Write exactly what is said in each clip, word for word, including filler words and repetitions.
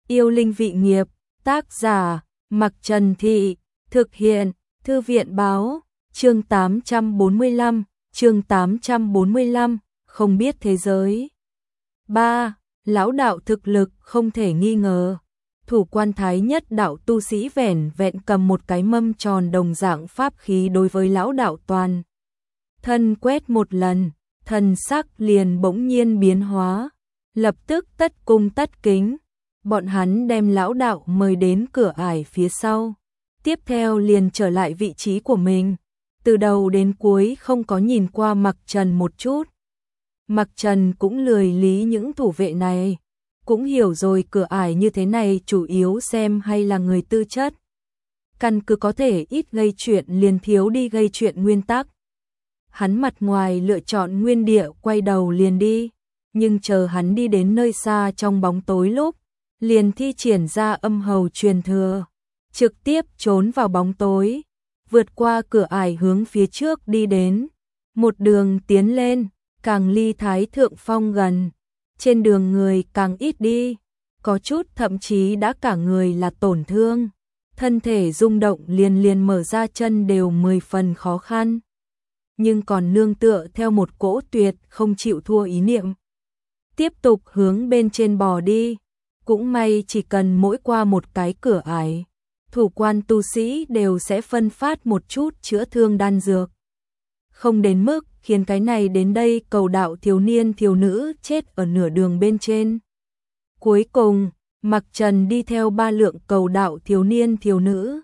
Yêu linh vị nghiệp, tác giả, Mặc Trần Thị, thực hiện, Thư viện báo, chương tám trăm bốn mươi lăm, chương tám trăm bốn mươi lăm, không biết thế giới. ba. Lão đạo thực lực không thể nghi ngờ. Thủ quan thái nhất đạo tu sĩ vẻn vẹn cầm một cái mâm tròn đồng dạng pháp khí đối với lão đạo toàn thân quét một lần, thần sắc liền bỗng nhiên biến hóa, lập tức tất cung tất kính. Bọn hắn đem lão đạo mời đến cửa ải phía sau, tiếp theo liền trở lại vị trí của mình, từ đầu đến cuối không có nhìn qua Mặc Trần một chút. Mặc Trần cũng lười lý những thủ vệ này, cũng hiểu rồi cửa ải như thế này chủ yếu xem hay là người tư chất. Căn cứ có thể ít gây chuyện liền thiếu đi gây chuyện nguyên tắc. Hắn mặt ngoài lựa chọn nguyên địa quay đầu liền đi, nhưng chờ hắn đi đến nơi xa trong bóng tối lúc, liền thi triển ra âm hầu truyền thừa, trực tiếp trốn vào bóng tối, vượt qua cửa ải hướng phía trước đi đến, một đường tiến lên, càng ly Thái Thượng Phong gần, trên đường người càng ít đi, có chút thậm chí đã cả người là tổn thương, thân thể rung động liền liền mở ra chân đều mười phần khó khăn, nhưng còn nương tựa theo một cỗ tuyệt không chịu thua ý niệm, tiếp tục hướng bên trên bò đi. Cũng may chỉ cần mỗi qua một cái cửa ải, thủ quan tu sĩ đều sẽ phân phát một chút chữa thương đan dược. Không đến mức khiến cái này đến đây cầu đạo thiếu niên thiếu nữ chết ở nửa đường bên trên. Cuối cùng, Mặc Trần đi theo ba lượng cầu đạo thiếu niên thiếu nữ,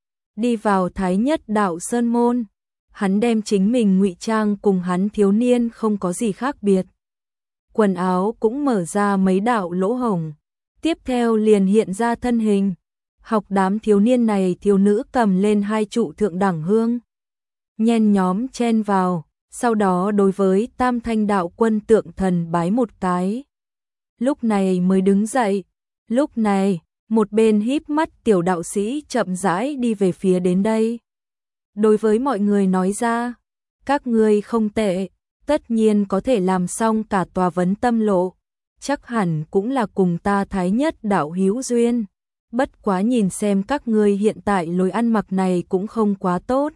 đi vào Thái Nhất đạo Sơn Môn. Hắn đem chính mình ngụy trang cùng hắn thiếu niên không có gì khác biệt. Quần áo cũng mở ra mấy đạo lỗ hổng. Tiếp theo liền hiện ra thân hình, học đám thiếu niên này thiếu nữ cầm lên hai trụ thượng đẳng hương, nhen nhóm chen vào, sau đó đối với Tam Thanh đạo quân tượng thần bái một cái. Lúc này mới đứng dậy, lúc này, một bên híp mắt tiểu đạo sĩ chậm rãi đi về phía đến đây. Đối với mọi người nói ra, các ngươi không tệ, tất nhiên có thể làm xong cả tòa vấn tâm lộ. Chắc hẳn cũng là cùng ta Thái Nhất đạo hữu duyên, bất quá nhìn xem các ngươi hiện tại lối ăn mặc này cũng không quá tốt.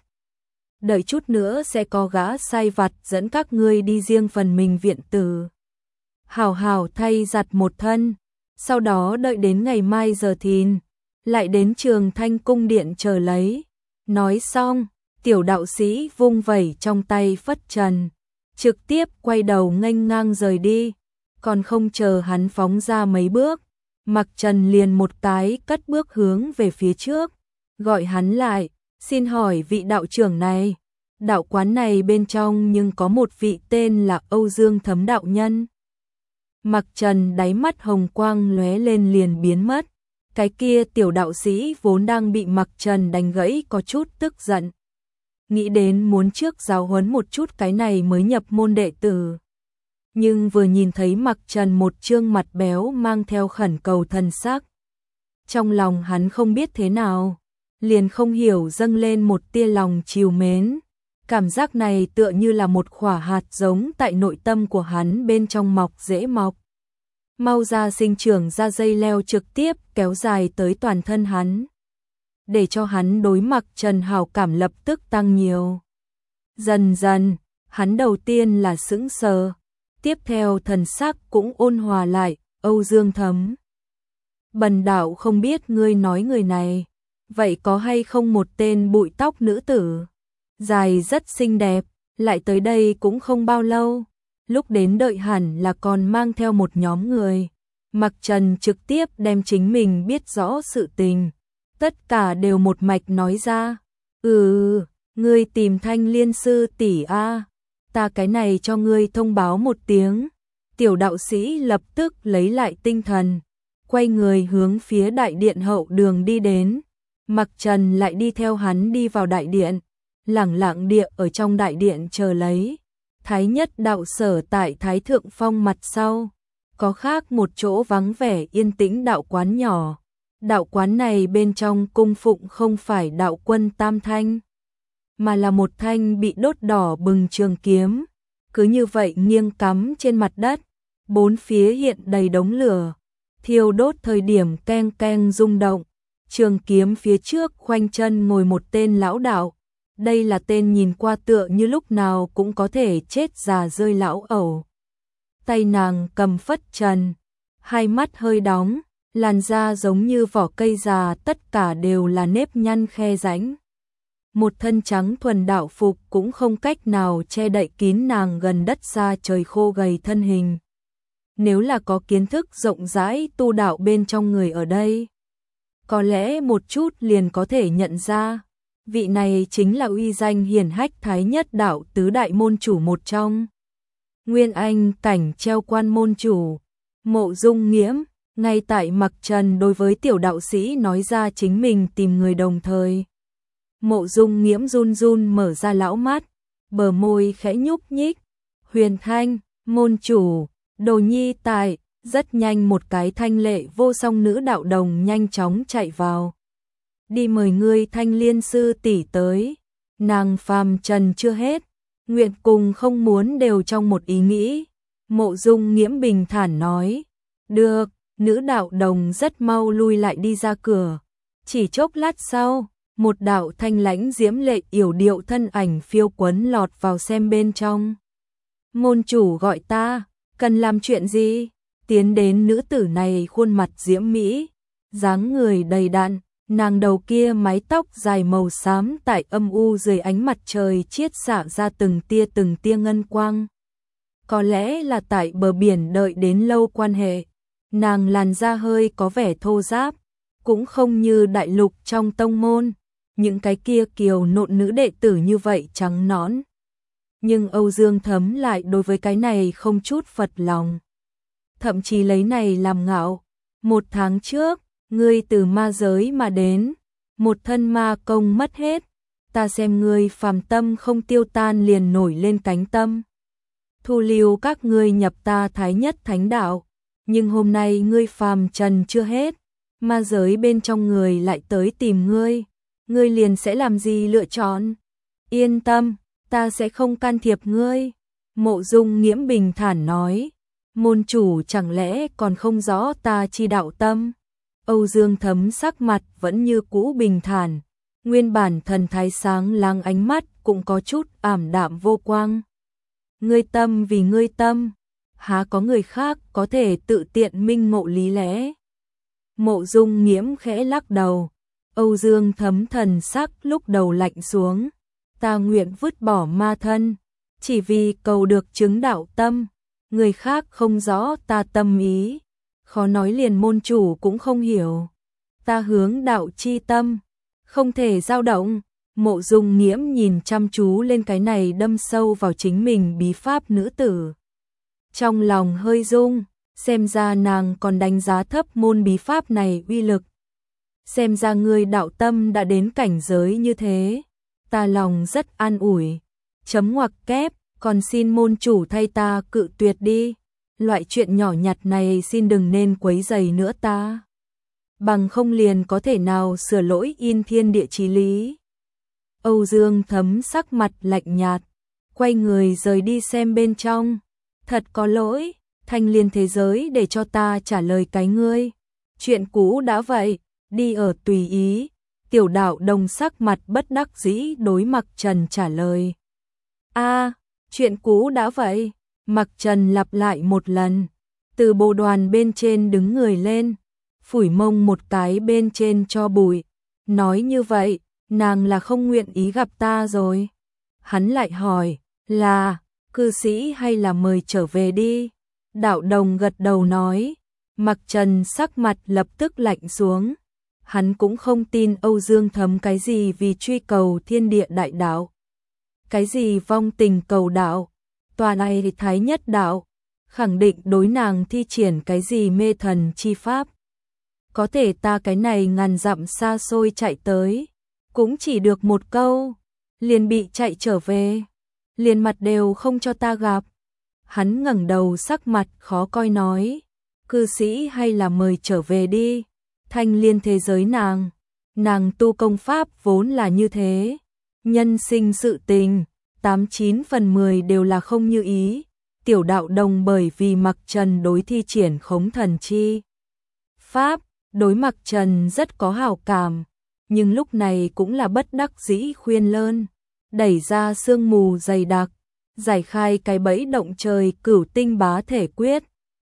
Đợi chút nữa sẽ có gã sai vặt dẫn các ngươi đi riêng phần mình viện tử. Hào hào thay giặt một thân, sau đó đợi đến ngày mai giờ thìn, lại đến Trường Thanh cung điện chờ lấy. Nói xong, tiểu đạo sĩ vung vẩy trong tay phất trần, trực tiếp quay đầu nghênh ngang rời đi. Còn không chờ hắn phóng ra mấy bước, Mặc Trần liền một cái cất bước hướng về phía trước, gọi hắn lại, xin hỏi vị đạo trưởng này, đạo quán này bên trong nhưng có một vị tên là Âu Dương Thấm đạo nhân. Mặc Trần đáy mắt hồng quang lóe lên liền biến mất, cái kia tiểu đạo sĩ vốn đang bị Mặc Trần đánh gãy có chút tức giận. Nghĩ đến muốn trước giáo huấn một chút cái này mới nhập môn đệ tử. Nhưng vừa nhìn thấy Mặc Trần một trương mặt béo mang theo khẩn cầu thần sắc, trong lòng hắn không biết thế nào, liền không hiểu dâng lên một tia lòng trìu mến. Cảm giác này tựa như là một quả hạt giống tại nội tâm của hắn bên trong mọc dễ mọc, mau ra sinh trưởng ra dây leo trực tiếp kéo dài tới toàn thân hắn, để cho hắn đối Mặc Trần hảo cảm lập tức tăng nhiều. Dần dần, hắn đầu tiên là sững sờ, tiếp theo thần sắc cũng ôn hòa lại. Âu Dương Thấm, bần đạo không biết ngươi nói người này, vậy có hay không một tên bụi tóc nữ tử, dài rất xinh đẹp, lại tới đây cũng không bao lâu, lúc đến đợi hẳn là còn mang theo một nhóm người. Mặc Trần trực tiếp đem chính mình biết rõ sự tình, tất cả đều một mạch nói ra. Ừ, ngươi tìm Thanh Liên sư tỷ a, ta cái này cho ngươi thông báo một tiếng. Tiểu đạo sĩ lập tức lấy lại tinh thần, quay người hướng phía đại điện hậu đường đi đến. Mặc Trần lại đi theo hắn đi vào đại điện, lẳng lặng địa ở trong đại điện chờ lấy. Thái Nhất đạo sở tại Thái Thượng Phong mặt sau, có khác một chỗ vắng vẻ yên tĩnh đạo quán nhỏ. Đạo quán này bên trong cung phụng không phải đạo quân Tam Thanh, mà là một thanh bị đốt đỏ bừng trường kiếm, cứ như vậy nghiêng cắm trên mặt đất, bốn phía hiện đầy đống lửa, thiêu đốt thời điểm keng keng rung động. Trường kiếm phía trước khoanh chân ngồi một tên lão đạo. Đây là tên nhìn qua tựa như lúc nào cũng có thể chết già rơi lão ẩu. Tay nàng cầm phất trần, hai mắt hơi đóng, làn da giống như vỏ cây già, tất cả đều là nếp nhăn khe rãnh. Một thân trắng thuần đạo phục cũng không cách nào che đậy kín nàng gần đất xa trời khô gầy thân hình. Nếu là có kiến thức rộng rãi tu đạo bên trong người ở đây, có lẽ một chút liền có thể nhận ra, vị này chính là uy danh hiển hách Thái Nhất đạo tứ đại môn chủ một trong. Nguyên Anh cảnh treo quan môn chủ, Mộ Dung Nghiễm, ngay tại Mặc Trần đối với tiểu đạo sĩ nói ra chính mình tìm người đồng thời. Mộ Dung Nghiễm run run mở ra lão mắt, bờ môi khẽ nhúc nhích. Huyền Thanh, môn chủ, Đồ Nhi tại. Rất nhanh một cái thanh lệ vô song nữ đạo đồng nhanh chóng chạy vào. Đi mời ngươi Thanh Liên sư tỷ tới. Nàng phàm trần chưa hết, nguyện cùng không muốn đều trong một ý nghĩ. Mộ Dung Nghiễm bình thản nói. Được, nữ đạo đồng rất mau lui lại đi ra cửa. Chỉ chốc lát sau, một đạo thanh lãnh diễm lệ yểu điệu thân ảnh phiêu quấn lọt vào xem bên trong. Môn chủ gọi ta, cần làm chuyện gì? Tiến đến nữ tử này khuôn mặt diễm mỹ, dáng người đầy đặn, nàng đầu kia mái tóc dài màu xám tại âm u dưới ánh mặt trời chiết xạ ra từng tia từng tia ngân quang. Có lẽ là tại bờ biển đợi đến lâu quan hệ, nàng làn da hơi có vẻ thô ráp, cũng không như đại lục trong tông môn, những cái kia kiều nộn nữ đệ tử như vậy trắng nõn. Nhưng Âu Dương Thấm lại đối với cái này không chút phật lòng. Thậm chí lấy này làm ngạo. Một tháng trước, ngươi từ ma giới mà đến, một thân ma công mất hết, ta xem ngươi phàm tâm không tiêu tan liền nổi lên cánh tâm. Thu lưu các ngươi nhập ta Thái Nhất Thánh đạo, nhưng hôm nay ngươi phàm trần chưa hết, ma giới bên trong người lại tới tìm ngươi, ngươi liền sẽ làm gì lựa chọn? Yên tâm, ta sẽ không can thiệp ngươi. Mộ Dung Nghiễm bình thản nói. Môn chủ chẳng lẽ còn không rõ ta chi đạo tâm? Âu Dương Thấm sắc mặt vẫn như cũ bình thản, nguyên bản thần thái sáng láng ánh mắt cũng có chút ảm đạm vô quang. Ngươi tâm vì ngươi tâm, há có người khác có thể tự tiện minh ngộ lý lẽ? Mộ Dung Nghiễm khẽ lắc đầu. Âu Dương Thấm thần sắc lúc đầu lạnh xuống. Ta nguyện vứt bỏ ma thân, chỉ vì cầu được chứng đạo tâm. Người khác không rõ ta tâm ý, khó nói liền môn chủ cũng không hiểu. Ta hướng đạo chi tâm, không thể dao động. Mộ Dung Nghiễm nhìn chăm chú lên cái này đâm sâu vào chính mình bí pháp nữ tử. Trong lòng hơi rung, xem ra nàng còn đánh giá thấp môn bí pháp này uy lực. Xem ra ngươi đạo tâm đã đến cảnh giới như thế, ta lòng rất an ủi. Chấm ngoặc kép, còn xin môn chủ thay ta cự tuyệt đi. Loại chuyện nhỏ nhặt này xin đừng nên quấy rầy nữa ta. Bằng không liền có thể nào sửa lỗi in thiên địa chí lý. Âu Dương Thấm sắc mặt lạnh nhạt, quay người rời đi xem bên trong. Thật có lỗi, Thanh Liên thế giới để cho ta trả lời cái ngươi. Chuyện cũ đã vậy, đi ở tùy ý. Tiểu đạo đồng sắc mặt bất đắc dĩ đối Mặc Trần trả lời. A, chuyện cũ đã vậy. Mặc Trần lặp lại một lần, từ bộ đoàn bên trên đứng người lên, phủi mông một cái bên trên cho bụi, nói như vậy, nàng là không nguyện ý gặp ta rồi. Hắn lại hỏi, là, cư sĩ hay là mời trở về đi? Đạo đồng gật đầu nói. Mặc Trần sắc mặt lập tức lạnh xuống, hắn cũng không tin Âu Dương Thấm cái gì vì truy cầu thiên địa đại đạo, cái gì vong tình cầu đạo. Tòa này thì Thái Nhất đạo, khẳng định đối nàng thi triển cái gì mê thần chi pháp. Có thể ta cái này ngàn dặm xa xôi chạy tới, cũng chỉ được một câu, liền bị chạy trở về, liền mặt đều không cho ta gặp. Hắn ngẩng đầu sắc mặt khó coi nói, cư sĩ hay là mời trở về đi. Thanh Liên thế giới nàng, nàng tu công pháp vốn là như thế, nhân sinh sự tình, tám chín phần mười đều là không như ý. Tiểu đạo đồng bởi vì Mặc Trần đối thi triển khống thần chi pháp, đối Mặc Trần rất có hảo cảm, nhưng lúc này cũng là bất đắc dĩ khuyên lơn, đẩy ra sương mù dày đặc, giải khai cái bẫy động trời cửu tinh bá thể quyết,